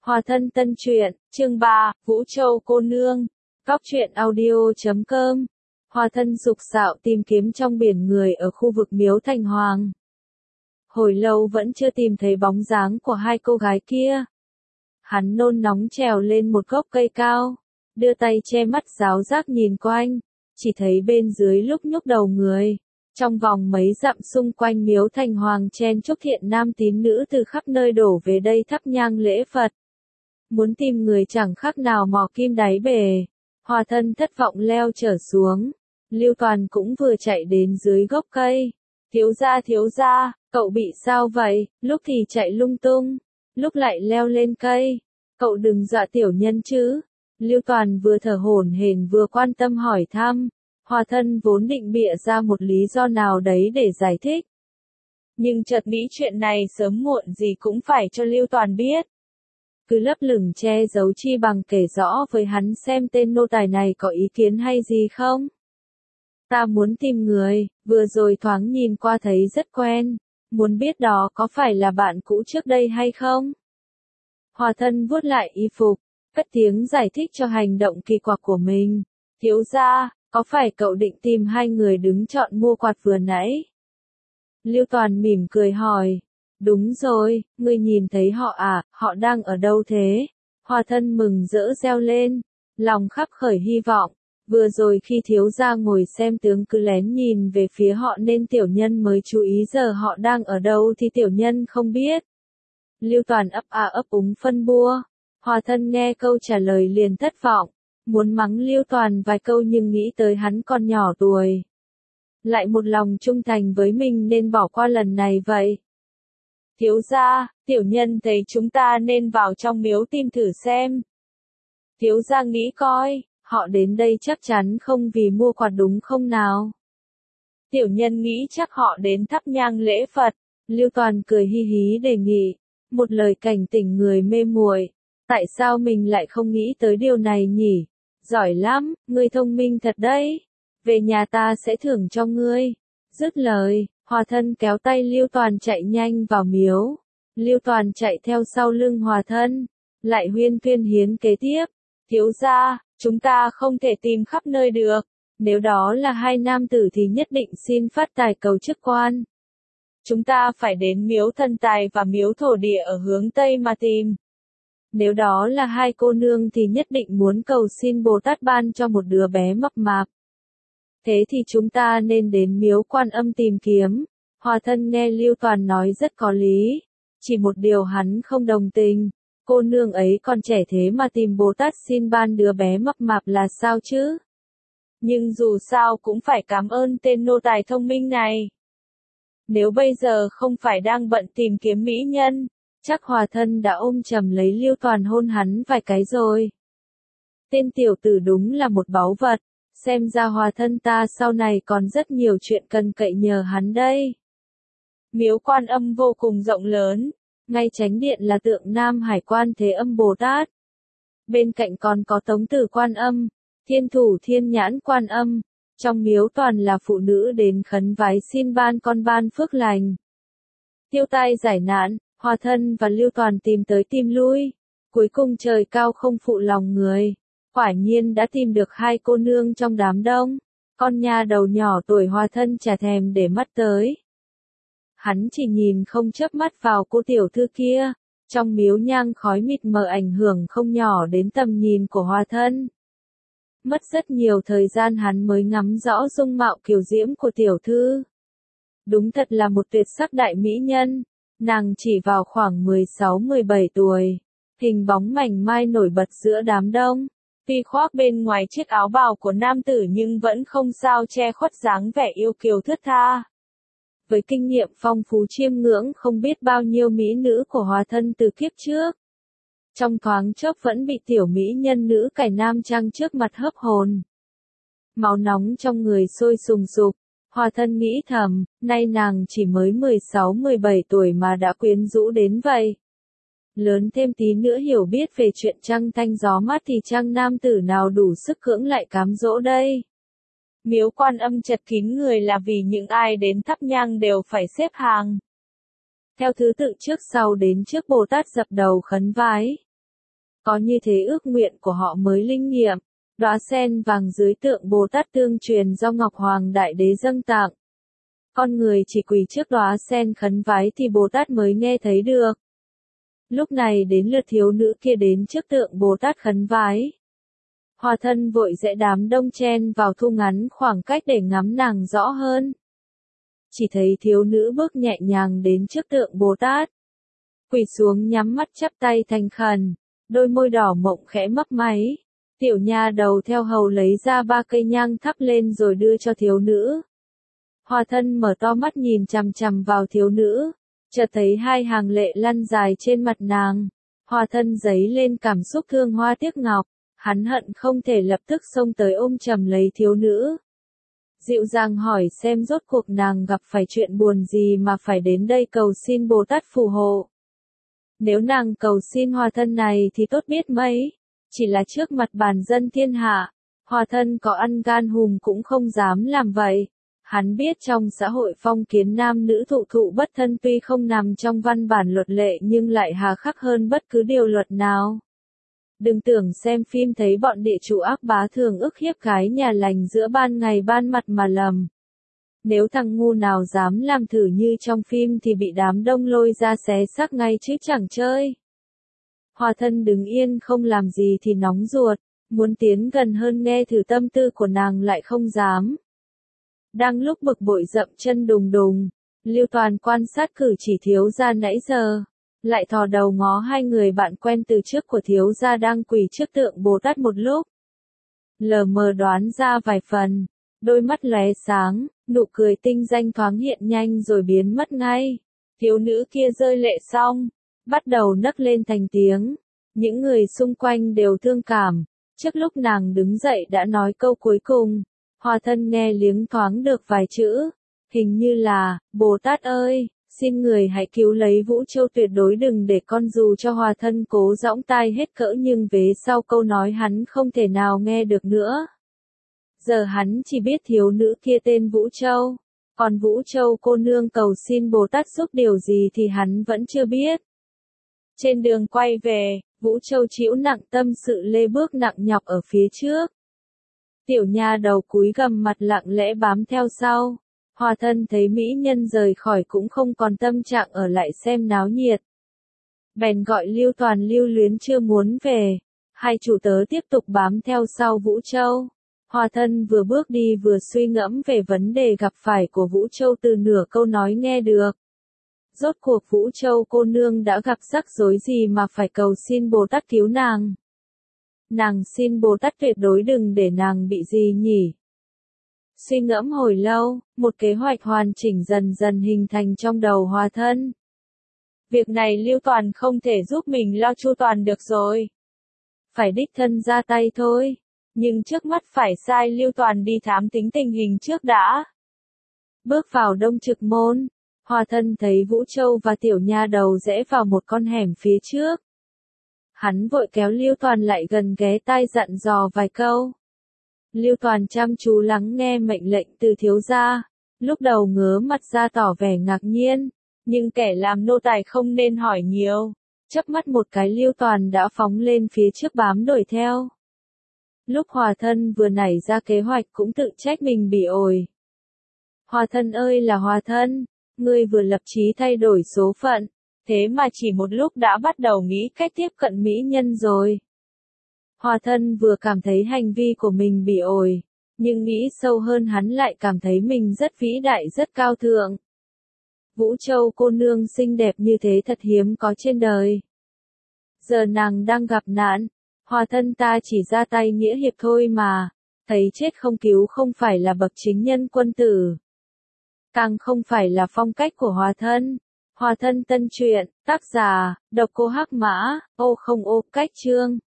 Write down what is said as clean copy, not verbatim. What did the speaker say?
Hòa thân tân truyện, chương 3, Vũ Châu cô nương. Góc truyện audio.com. Hòa thân dục xạo tìm kiếm trong biển người ở khu vực Miếu Thành Hoàng. Hồi lâu vẫn chưa tìm thấy bóng dáng của hai cô gái kia. Hắn nôn nóng trèo lên một gốc cây cao, đưa tay che mắt giáo giác nhìn quanh, chỉ thấy bên dưới lúc nhúc đầu người. Trong vòng mấy dặm xung quanh Miếu Thành Hoàng chen chúc thiện nam tín nữ từ khắp nơi đổ về đây thắp nhang lễ Phật. Muốn tìm người chẳng khác nào mò kim đáy bể. Hòa thân thất vọng leo trở xuống. Lưu Toàn cũng vừa chạy đến dưới gốc cây. Thiếu gia, cậu bị sao vậy? Lúc thì chạy lung tung, lúc lại leo lên cây. Cậu đừng dọa tiểu nhân chứ. Lưu Toàn vừa thở hổn hển vừa quan tâm hỏi thăm. Hòa thân vốn định bịa ra một lý do nào đấy để giải thích. Nhưng chợt nghĩ chuyện này sớm muộn gì cũng phải cho Lưu Toàn biết. Cứ lấp lửng che giấu chi bằng kể rõ với hắn xem tên nô tài này có ý kiến hay gì không. Ta muốn tìm người, vừa rồi thoáng nhìn qua thấy rất quen, muốn biết đó có phải là bạn cũ trước đây hay không. Hòa thân vuốt lại y phục, cất tiếng giải thích cho hành động kỳ quặc của mình. Thiếu gia, có phải cậu định tìm hai người đứng chọn mua quạt vừa nãy? Lưu Toàn mỉm cười hỏi. Đúng rồi, ngươi nhìn thấy họ à, họ đang ở đâu thế? Hòa thân mừng rỡ reo lên, lòng khắp khởi hy vọng. Vừa rồi khi thiếu gia ngồi xem tướng cứ lén nhìn về phía họ nên tiểu nhân mới chú ý, giờ họ đang ở đâu thì tiểu nhân không biết. Lưu Toàn ấp a ấp úng phân bua. Hòa thân nghe câu trả lời liền thất vọng, muốn mắng Lưu Toàn vài câu nhưng nghĩ tới hắn còn nhỏ tuổi. Lại một lòng trung thành với mình nên bỏ qua lần này vậy. Thiếu gia, tiểu nhân thấy chúng ta nên vào trong miếu tìm thử xem. Thiếu gia nghĩ coi, họ đến đây chắc chắn không vì mua quạt đúng không nào? Tiểu nhân nghĩ chắc họ đến thắp nhang lễ Phật. Lưu Toàn cười hi hí đề nghị, một lời cảnh tỉnh người mê muội. Tại sao mình lại không nghĩ tới điều này nhỉ? Giỏi lắm, ngươi thông minh thật đấy. Về nhà ta sẽ thưởng cho ngươi. Dứt lời, Hòa thân kéo tay Lưu Toàn chạy nhanh vào miếu. Lưu Toàn chạy theo sau lưng Hòa thân, lại huyên thuyên hiến kế tiếp. Thiếu gia, chúng ta không thể tìm khắp nơi được. Nếu đó là hai nam tử thì nhất định xin phát tài cầu chức quan. Chúng ta phải đến miếu thần tài và miếu thổ địa ở hướng Tây mà tìm. Nếu đó là hai cô nương thì nhất định muốn cầu xin Bồ Tát ban cho một đứa bé mập mạp. Thế thì chúng ta nên đến miếu Quan Âm tìm kiếm. Hòa thân nghe Lưu Toàn nói rất có lý. Chỉ một điều hắn không đồng tình. Cô nương ấy còn trẻ thế mà tìm Bồ Tát xin ban đứa bé mập mạp là sao chứ? Nhưng dù sao cũng phải cảm ơn tên nô tài thông minh này. Nếu bây giờ không phải đang bận tìm kiếm mỹ nhân, chắc Hòa thân đã ôm chầm lấy Lưu Toàn hôn hắn vài cái rồi. Tên tiểu tử đúng là một báu vật. Xem ra Hòa thân ta sau này còn rất nhiều chuyện cần cậy nhờ hắn đây. Miếu Quan Âm vô cùng rộng lớn, ngay chánh điện là tượng Nam Hải Quan Thế Âm Bồ Tát. Bên cạnh còn có Tống Tử Quan Âm, Thiên Thủ Thiên Nhãn Quan Âm. Trong miếu toàn là phụ nữ đến khấn vái xin ban con ban phước lành. Tiêu tai giải nạn, Hòa thân và Lưu Toàn tìm tới tìm lui. Cuối cùng trời cao không phụ lòng người. Quả nhiên đã tìm được hai cô nương trong đám đông. Con nha đầu nhỏ tuổi Hòa thân chả thèm để mắt tới. Hắn chỉ nhìn không chớp mắt vào cô tiểu thư kia. Trong miếu nhang khói mịt mờ ảnh hưởng không nhỏ đến tầm nhìn của Hòa thân. Mất rất nhiều thời gian hắn mới ngắm rõ dung mạo kiều diễm của tiểu thư. Đúng thật là một tuyệt sắc đại mỹ nhân. Nàng chỉ vào khoảng 16-17 tuổi. Hình bóng mảnh mai nổi bật giữa đám đông. Tuy khoác bên ngoài chiếc áo bào của nam tử nhưng vẫn không sao che khuất dáng vẻ yêu kiều thướt tha. Với kinh nghiệm phong phú chiêm ngưỡng không biết bao nhiêu mỹ nữ của Hòa thân từ kiếp trước. Trong thoáng chốc vẫn bị tiểu mỹ nhân nữ cải nam trang trước mặt hấp hồn. Máu nóng trong người sôi sùng sục. Hòa thân nghĩ thầm, nay nàng chỉ mới 16-17 tuổi mà đã quyến rũ đến vậy. Lớn thêm tí nữa hiểu biết về chuyện trăng thanh gió mát thì trăng nam tử nào đủ sức cưỡng lại cám dỗ đây. Miếu Quan Âm chật kín người là vì những ai đến thắp nhang đều phải xếp hàng. Theo thứ tự trước sau đến trước Bồ Tát dập đầu khấn vái. Có như thế ước nguyện của họ mới linh nghiệm. Đóa sen vàng dưới tượng Bồ Tát tương truyền do Ngọc Hoàng Đại Đế dâng tặng. Con người chỉ quỳ trước đóa sen khấn vái thì Bồ Tát mới nghe thấy được. Lúc này đến lượt thiếu nữ kia đến trước tượng Bồ Tát khấn vái. Hòa thân vội dễ đám đông chen vào thu ngắn khoảng cách để ngắm nàng rõ hơn. Chỉ thấy thiếu nữ bước nhẹ nhàng đến trước tượng Bồ Tát. Quỳ xuống nhắm mắt chắp tay thành khẩn, đôi môi đỏ mộng khẽ mấp máy. Tiểu nha đầu theo hầu lấy ra 3 cây nhang thắp lên rồi đưa cho thiếu nữ. Hòa thân mở to mắt nhìn chằm chằm vào thiếu nữ, chợt thấy 2 hàng lệ lăn dài trên mặt nàng. Hòa thân dấy lên cảm xúc thương hoa tiếc ngọc, hắn hận không thể lập tức xông tới ôm chầm lấy thiếu nữ. Dịu dàng hỏi xem rốt cuộc nàng gặp phải chuyện buồn gì mà phải đến đây cầu xin Bồ Tát phù hộ. Nếu nàng cầu xin hòa thân này thì tốt biết mấy, chỉ là trước mặt bàn dân thiên hạ, hòa thân có ăn gan hùm cũng không dám làm vậy. Hắn biết trong xã hội phong kiến nam nữ thụ thụ bất thân tuy không nằm trong văn bản luật lệ nhưng lại hà khắc hơn bất cứ điều luật nào. Đừng tưởng xem phim thấy bọn địa chủ ác bá thường ức hiếp gái nhà lành giữa ban ngày ban mặt mà lầm. Nếu thằng ngu nào dám làm thử như trong phim thì bị đám đông lôi ra xé xác ngay chứ chẳng chơi. Hòa thân đứng yên không làm gì thì nóng ruột, muốn tiến gần hơn nghe thử tâm tư của nàng lại không dám. Đang lúc bực bội dậm chân đùng đùng, Lưu Toàn quan sát cử chỉ thiếu gia nãy giờ, lại thò đầu ngó 2 người bạn quen từ trước của thiếu gia đang quỳ trước tượng Bồ Tát một lúc. Lờ mờ đoán ra vài phần, đôi mắt lóe sáng, nụ cười tinh danh thoáng hiện nhanh rồi biến mất ngay. Thiếu nữ kia rơi lệ xong, bắt đầu nấc lên thành tiếng. Những người xung quanh đều thương cảm, trước lúc nàng đứng dậy đã nói câu cuối cùng. Hòa thân nghe liếng thoáng được vài chữ, hình như là, Bồ Tát ơi, xin người hãy cứu lấy Vũ Châu tuyệt đối đừng để con dù cho hòa thân cố giõng tai hết cỡ nhưng vế sau câu nói hắn không thể nào nghe được nữa. Giờ hắn chỉ biết thiếu nữ kia tên Vũ Châu, còn Vũ Châu cô nương cầu xin Bồ Tát giúp điều gì thì hắn vẫn chưa biết. Trên đường quay về, Vũ Châu chịu nặng tâm sự lê bước nặng nhọc ở phía trước. Tiểu nha đầu cúi gằm mặt lặng lẽ bám theo sau. Hòa thân thấy mỹ nhân rời khỏi cũng không còn tâm trạng ở lại xem náo nhiệt. Bèn gọi Lưu Toàn lưu luyến chưa muốn về. 2 chủ tớ tiếp tục bám theo sau Vũ Châu. Hòa thân vừa bước đi vừa suy ngẫm về vấn đề gặp phải của Vũ Châu từ nửa câu nói nghe được. Rốt cuộc Vũ Châu cô nương đã gặp rắc rối gì mà phải cầu xin Bồ Tát cứu nàng. Nàng xin Bồ Tát tuyệt đối đừng để nàng bị gì nhỉ. Suy ngẫm hồi lâu, một kế hoạch hoàn chỉnh dần dần hình thành trong đầu hòa thân. Việc này Lưu Toàn không thể giúp mình lo chu toàn được rồi. Phải đích thân ra tay thôi. Nhưng trước mắt phải sai Lưu Toàn đi thám tính tình hình trước đã. Bước vào Đông Trực Môn, hòa thân thấy Vũ Châu và tiểu nha đầu rẽ vào một con hẻm phía trước. Hắn vội kéo Lưu Toàn lại gần ghé tai dặn dò vài câu. Lưu Toàn chăm chú lắng nghe mệnh lệnh từ thiếu gia, lúc đầu ngớ mặt ra tỏ vẻ ngạc nhiên, nhưng kẻ làm nô tài không nên hỏi nhiều. Chớp mắt một cái Lưu Toàn đã phóng lên phía trước bám đuổi theo. Lúc hòa thân vừa nảy ra kế hoạch cũng tự trách mình bị ổi. Hòa thân ơi là hòa thân, ngươi vừa lập chí thay đổi số phận, thế mà chỉ một lúc đã bắt đầu nghĩ cách tiếp cận mỹ nhân rồi. Hòa thân vừa cảm thấy hành vi của mình bị ổi, nhưng nghĩ sâu hơn hắn lại cảm thấy mình rất vĩ đại rất cao thượng. Vũ Châu cô nương xinh đẹp như thế thật hiếm có trên đời. Giờ nàng đang gặp nạn, hòa thân ta chỉ ra tay nghĩa hiệp thôi mà, thấy chết không cứu không phải là bậc chính nhân quân tử. Càng không phải là phong cách của hòa thân. Hòa thân tân truyện, tác giả, độc cô Hắc Mã, ô không ô, cách chương.